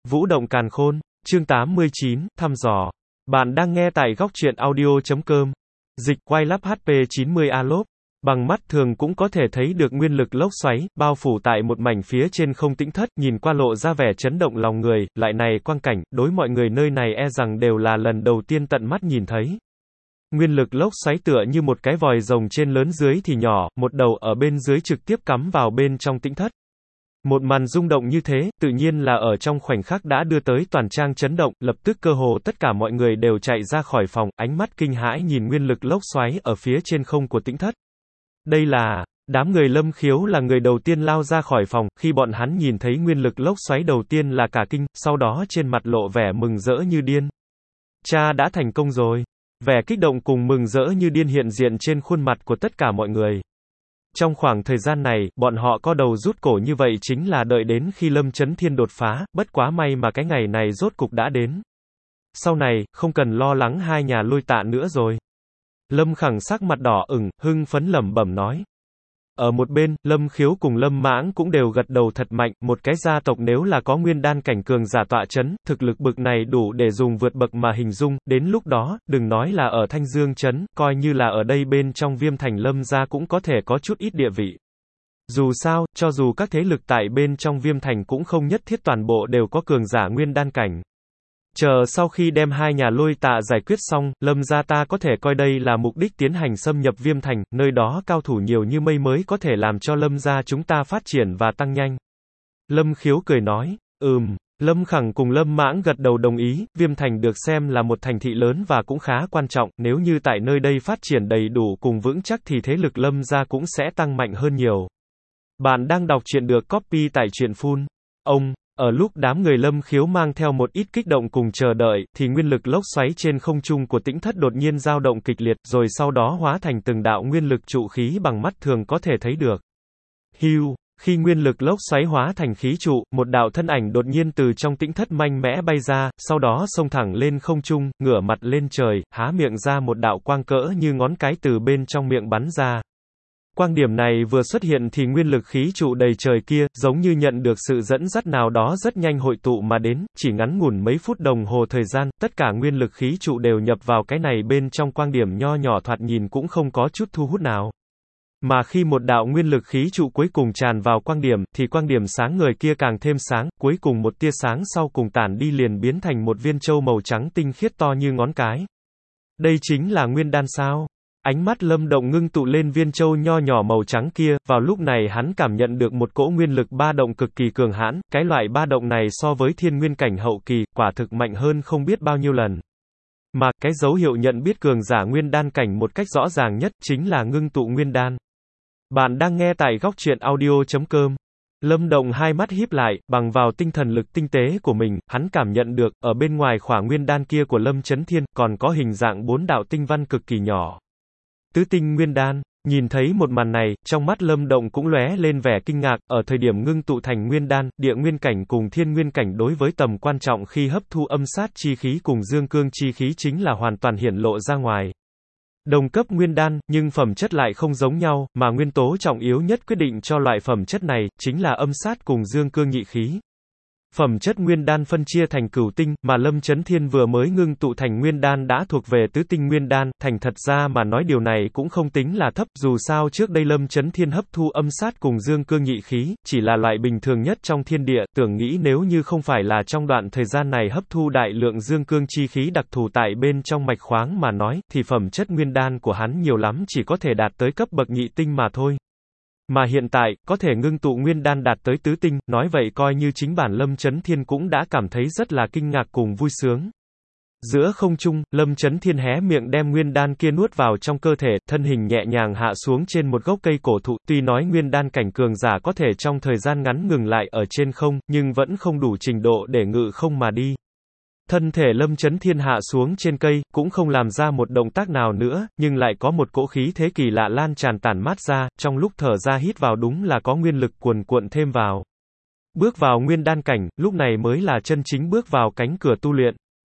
Vũ động càn khôn, chương 89, thăm dò. Bạn đang nghe tại góc truyện audio.com. Dịch quay lắp HP 90A lốp. Bằng mắt thường cũng có thể thấy được nguyên lực lốc xoáy, bao phủ tại một mảnh phía trên không tĩnh thất, nhìn qua lộ ra vẻ chấn động lòng người, lại này quang cảnh, đối mọi người nơi này e rằng đều là lần đầu tiên tận mắt nhìn thấy. Nguyên lực lốc xoáy tựa như một cái vòi rồng trên lớn dưới thì nhỏ, một đầu ở bên dưới trực tiếp cắm vào bên trong tĩnh thất. Một màn rung động như thế, tự nhiên là ở trong khoảnh khắc đã đưa tới toàn trang chấn động, lập tức cơ hồ tất cả mọi người đều chạy ra khỏi phòng, ánh mắt kinh hãi nhìn nguyên lực lốc xoáy ở phía trên không của tĩnh thất. Đây là, đám người Lâm Khiếu là người đầu tiên lao ra khỏi phòng, khi bọn hắn nhìn thấy nguyên lực lốc xoáy đầu tiên là cả kinh, sau đó trên mặt lộ vẻ mừng rỡ như điên. Cha đã thành công rồi. Vẻ kích động cùng mừng rỡ như điên hiện diện trên khuôn mặt của tất cả mọi người. Trong khoảng thời gian này, bọn họ có đầu rút cổ như vậy chính là đợi đến khi Lâm Chấn Thiên đột phá, bất quá may mà cái ngày này rốt cục đã đến. Sau này, không cần lo lắng hai nhà Lôi Tạ nữa rồi. Lâm Khẳng sắc mặt đỏ ửng, hưng phấn lẩm bẩm nói. Ở một bên, Lâm Khiếu cùng Lâm Mãng cũng đều gật đầu thật mạnh, một cái gia tộc nếu là có nguyên đan cảnh cường giả tọa chấn, thực lực bực này đủ để dùng vượt bậc mà hình dung, đến lúc đó, đừng nói là ở Thanh Dương trấn, coi như là ở đây bên trong Viêm Thành Lâm gia cũng có thể có chút ít địa vị. Dù sao, cho dù các thế lực tại bên trong Viêm Thành cũng không nhất thiết toàn bộ đều có cường giả nguyên đan cảnh. Chờ sau khi đem hai nhà Lôi Tạ giải quyết xong, Lâm gia ta có thể coi đây là mục đích tiến hành xâm nhập Viêm Thành, nơi đó cao thủ nhiều như mây mới có thể làm cho Lâm gia chúng ta phát triển và tăng nhanh. Lâm Khiếu cười nói, Lâm Khẳng cùng Lâm Mãng gật đầu đồng ý, Viêm Thành được xem là một thành thị lớn và cũng khá quan trọng, nếu như tại nơi đây phát triển đầy đủ cùng vững chắc thì thế lực Lâm gia cũng sẽ tăng mạnh hơn nhiều. Bạn đang đọc truyện được copy tại truyện Full. Ở lúc đám người Lâm Khiếu mang theo một ít kích động cùng chờ đợi, thì nguyên lực lốc xoáy trên không trung của tĩnh thất đột nhiên dao động kịch liệt, rồi sau đó hóa thành từng đạo nguyên lực trụ khí bằng mắt thường có thể thấy được. Hưu, khi nguyên lực lốc xoáy hóa thành khí trụ, một đạo thân ảnh đột nhiên từ trong tĩnh thất mạnh mẽ bay ra, sau đó xông thẳng lên không trung, ngửa mặt lên trời, há miệng ra một đạo quang cỡ như ngón cái từ bên trong miệng bắn ra. Quang điểm này vừa xuất hiện thì nguyên lực khí trụ đầy trời kia, giống như nhận được sự dẫn dắt nào đó rất nhanh hội tụ mà đến, chỉ ngắn ngủn mấy phút đồng hồ thời gian, tất cả nguyên lực khí trụ đều nhập vào cái này bên trong quang điểm nho nhỏ thoạt nhìn cũng không có chút thu hút nào. Mà khi một đạo nguyên lực khí trụ cuối cùng tràn vào quang điểm, thì quang điểm sáng ngời kia càng thêm sáng, cuối cùng một tia sáng sau cùng tản đi liền biến thành một viên châu màu trắng tinh khiết to như ngón cái. Đây chính là nguyên đan sao? Ánh mắt Lâm Động ngưng tụ lên viên châu nho nhỏ màu trắng kia, vào lúc này hắn cảm nhận được một cỗ nguyên lực ba động cực kỳ cường hãn, cái loại ba động này so với thiên nguyên cảnh hậu kỳ, quả thực mạnh hơn không biết bao nhiêu lần. Mà, cái dấu hiệu nhận biết cường giả nguyên đan cảnh một cách rõ ràng nhất, chính là ngưng tụ nguyên đan. Bạn đang nghe tại góc truyện audio.com. Lâm Động hai mắt híp lại, bằng vào tinh thần lực tinh tế của mình, hắn cảm nhận được, ở bên ngoài khỏa nguyên đan kia của Lâm Chấn Thiên, còn có hình dạng 4 đạo tinh văn cực kỳ nhỏ. Tứ tinh nguyên đan, nhìn thấy một màn này, trong mắt Lâm Động cũng lóe lên vẻ kinh ngạc, ở thời điểm ngưng tụ thành nguyên đan, địa nguyên cảnh cùng thiên nguyên cảnh đối với tầm quan trọng khi hấp thu âm sát chi khí cùng dương cương chi khí chính là hoàn toàn hiển lộ ra ngoài. Đồng cấp nguyên đan, nhưng phẩm chất lại không giống nhau, mà nguyên tố trọng yếu nhất quyết định cho loại phẩm chất này, chính là âm sát cùng dương cương nhị khí. Phẩm chất nguyên đan phân chia thành cửu tinh, mà Lâm Chấn Thiên vừa mới ngưng tụ thành nguyên đan đã thuộc về tứ tinh nguyên đan, thành thật ra mà nói điều này cũng không tính là thấp, dù sao trước đây Lâm Chấn Thiên hấp thu âm sát cùng dương cương nhị khí, chỉ là loại bình thường nhất trong thiên địa, tưởng nghĩ nếu như không phải là trong đoạn thời gian này hấp thu đại lượng dương cương chi khí đặc thù tại bên trong mạch khoáng mà nói, thì phẩm chất nguyên đan của hắn nhiều lắm chỉ có thể đạt tới cấp bậc nhị tinh mà thôi. Mà hiện tại, có thể ngưng tụ nguyên đan đạt tới tứ tinh, nói vậy coi như chính bản Lâm Chấn Thiên cũng đã cảm thấy rất là kinh ngạc cùng vui sướng. Giữa không trung, Lâm Chấn Thiên hé miệng đem nguyên đan kia nuốt vào trong cơ thể, thân hình nhẹ nhàng hạ xuống trên một gốc cây cổ thụ, tuy nói nguyên đan cảnh cường giả có thể trong thời gian ngắn ngừng lại ở trên không, nhưng vẫn không đủ trình độ để ngự không mà đi. Thân thể Lâm Chấn Thiên hạ xuống trên cây, cũng không làm ra một động tác nào nữa, nhưng lại có một cỗ khí thế kỳ lạ lan tràn tản mát ra, trong lúc thở ra hít vào đúng là có nguyên lực cuồn cuộn thêm vào. Bước vào nguyên đan cảnh, lúc này mới là chân chính bước vào cánh cửa tu luyện.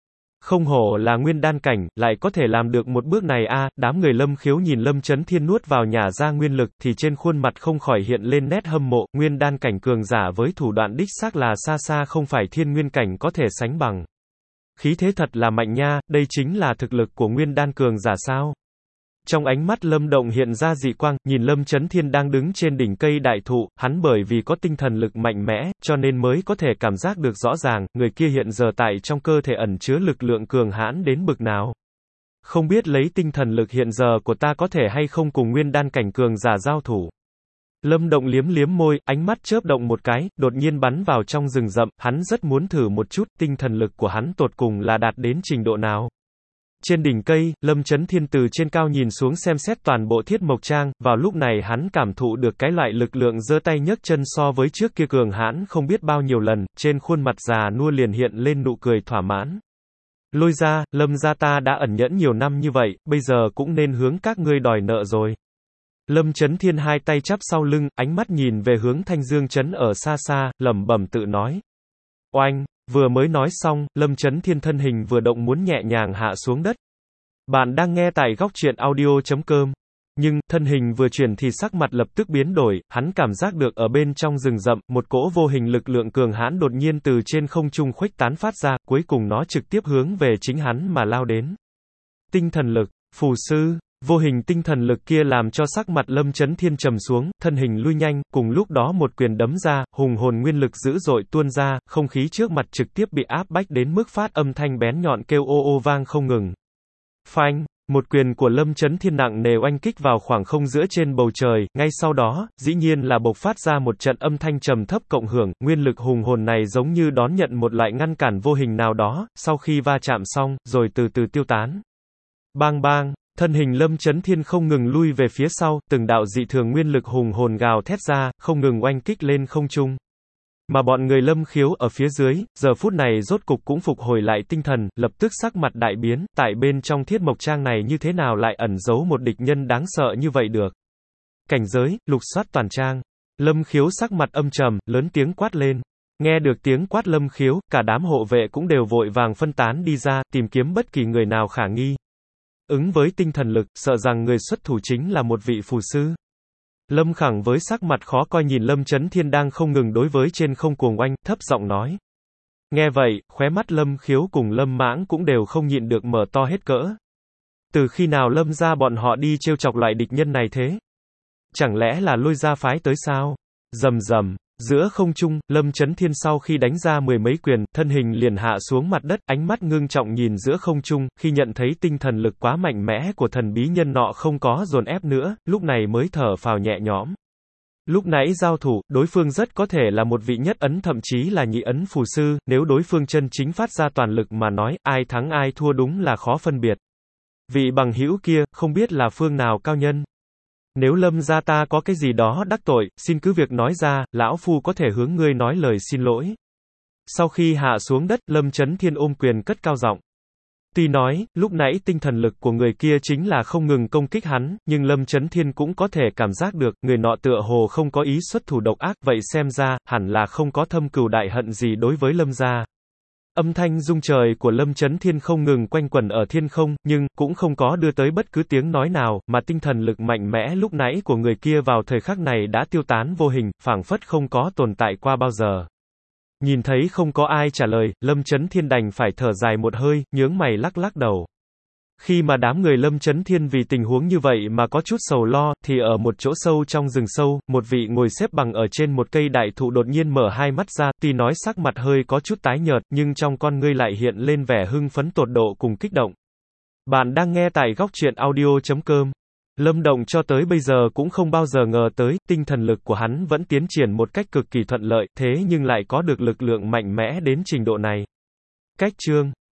Không hổ là nguyên đan cảnh, lại có thể làm được một bước này a. Đám người Lâm Khiếu nhìn Lâm Chấn Thiên nuốt vào nhả ra nguyên lực, thì trên khuôn mặt không khỏi hiện lên nét hâm mộ, nguyên đan cảnh cường giả với thủ đoạn đích xác là xa xa không phải thiên nguyên cảnh có thể sánh bằng. Khí thế thật là mạnh nha, đây chính là thực lực của nguyên đan cường giả sao? Trong ánh mắt Lâm Động hiện ra dị quang, nhìn Lâm Chấn Thiên đang đứng trên đỉnh cây đại thụ, hắn bởi vì có tinh thần lực mạnh mẽ, cho nên mới có thể cảm giác được rõ ràng, người kia hiện giờ tại trong cơ thể ẩn chứa lực lượng cường hãn đến bực nào. Không biết lấy tinh thần lực hiện giờ của ta có thể hay không cùng nguyên đan cảnh cường giả giao thủ. Lâm Động liếm liếm môi, ánh mắt chớp động một cái, đột nhiên bắn vào trong rừng rậm, hắn rất muốn thử một chút, tinh thần lực của hắn tột cùng là đạt đến trình độ nào. Trên đỉnh cây, Lâm Chấn Thiên từ trên cao nhìn xuống xem xét toàn bộ Thiết Mộc Trang, vào lúc này hắn cảm thụ được cái loại lực lượng giơ tay nhấc chân so với trước kia cường hãn không biết bao nhiêu lần, trên khuôn mặt già nua liền hiện lên nụ cười thỏa mãn. Lôi ra, Lâm gia ta đã ẩn nhẫn nhiều năm như vậy, bây giờ cũng nên hướng các ngươi đòi nợ rồi. Lâm Chấn Thiên hai tay chắp sau lưng, ánh mắt nhìn về hướng Thanh Dương Trấn ở xa xa, lẩm bẩm tự nói. Oanh! Vừa mới nói xong, Lâm Chấn Thiên thân hình vừa động muốn nhẹ nhàng hạ xuống đất. Bạn đang nghe tại góc truyện audio.com. Nhưng, thân hình vừa chuyển thì sắc mặt lập tức biến đổi, hắn cảm giác được ở bên trong rừng rậm, một cỗ vô hình lực lượng cường hãn đột nhiên từ trên không trung khuếch tán phát ra, cuối cùng nó trực tiếp hướng về chính hắn mà lao đến. Tinh thần lực, phù sư. Vô hình tinh thần lực kia làm cho sắc mặt Lâm Chấn Thiên trầm xuống, thân hình lui nhanh, cùng lúc đó một quyền đấm ra, hùng hồn nguyên lực dữ dội tuôn ra, không khí trước mặt trực tiếp bị áp bách đến mức phát âm thanh bén nhọn kêu ô ô vang không ngừng. Phanh, một quyền của Lâm Chấn Thiên nặng nề oanh kích vào khoảng không giữa trên bầu trời, ngay sau đó, dĩ nhiên là bộc phát ra một trận âm thanh trầm thấp cộng hưởng, nguyên lực hùng hồn này giống như đón nhận một loại ngăn cản vô hình nào đó, sau khi va chạm xong, rồi từ từ tiêu tán. Bang bang. Thân hình Lâm Chấn Thiên không ngừng lui về phía sau, từng đạo dị thường nguyên lực hùng hồn gào thét ra, không ngừng oanh kích lên không trung. Mà bọn người Lâm Khiếu ở phía dưới, giờ phút này rốt cục cũng phục hồi lại tinh thần, lập tức sắc mặt đại biến, tại bên trong Thiết Mộc Trang này như thế nào lại ẩn giấu một địch nhân đáng sợ như vậy được. Cảnh giới, lục soát toàn trang. Lâm Khiếu sắc mặt âm trầm, lớn tiếng quát lên. Nghe được tiếng quát Lâm Khiếu, cả đám hộ vệ cũng đều vội vàng phân tán đi ra, tìm kiếm bất kỳ người nào khả nghi. Ứng với tinh thần lực, sợ rằng người xuất thủ chính là một vị phù sư. Lâm Khẳng với sắc mặt khó coi nhìn Lâm Chấn Thiên đang không ngừng đối với trên không cuồng oanh, thấp giọng nói. Nghe vậy, khóe mắt Lâm Khiếu cùng Lâm Mãng cũng đều không nhịn được mở to hết cỡ. Từ khi nào Lâm gia bọn họ đi trêu chọc loại địch nhân này thế? Chẳng lẽ là Lôi gia phái tới sao? Rầm rầm. Giữa không trung, Lâm Chấn Thiên sau khi đánh ra mười mấy quyền, thân hình liền hạ xuống mặt đất, ánh mắt ngưng trọng nhìn giữa không trung, khi nhận thấy tinh thần lực quá mạnh mẽ của thần bí nhân nọ không có dồn ép nữa, lúc này mới thở phào nhẹ nhõm. Lúc nãy giao thủ, đối phương rất có thể là một vị nhất ấn thậm chí là nhị ấn phù sư, nếu đối phương chân chính phát ra toàn lực mà nói, ai thắng ai thua đúng là khó phân biệt. Vị bằng hữu kia, không biết là phương nào cao nhân. Nếu Lâm gia ta có cái gì đó đắc tội, xin cứ việc nói ra, lão phu có thể hướng ngươi nói lời xin lỗi. Sau khi hạ xuống đất, Lâm Chấn Thiên ôm quyền cất cao giọng. Tuy nói, lúc nãy tinh thần lực của người kia chính là không ngừng công kích hắn, nhưng Lâm Chấn Thiên cũng có thể cảm giác được, người nọ tựa hồ không có ý xuất thủ độc ác, vậy xem ra, hẳn là không có thâm cừu đại hận gì đối với Lâm gia. Âm thanh rung trời của Lâm Chấn Thiên không ngừng quanh quẩn ở thiên không, nhưng, cũng không có đưa tới bất cứ tiếng nói nào, mà tinh thần lực mạnh mẽ lúc nãy của người kia vào thời khắc này đã tiêu tán vô hình, phảng phất không có tồn tại qua bao giờ. Nhìn thấy không có ai trả lời, Lâm Chấn Thiên đành phải thở dài một hơi, nhướng mày lắc lắc đầu. Khi mà đám người Lâm Chấn Thiên vì tình huống như vậy mà có chút sầu lo, thì ở một chỗ sâu trong rừng sâu, một vị ngồi xếp bằng ở trên một cây đại thụ đột nhiên mở hai mắt ra, tuy nói sắc mặt hơi có chút tái nhợt, nhưng trong con ngươi lại hiện lên vẻ hưng phấn tột độ cùng kích động. Bạn đang nghe tại góc truyện audio.com. Lâm Động cho tới bây giờ cũng không bao giờ ngờ tới, tinh thần lực của hắn vẫn tiến triển một cách cực kỳ thuận lợi, thế nhưng lại có được lực lượng mạnh mẽ đến trình độ này. Cách chương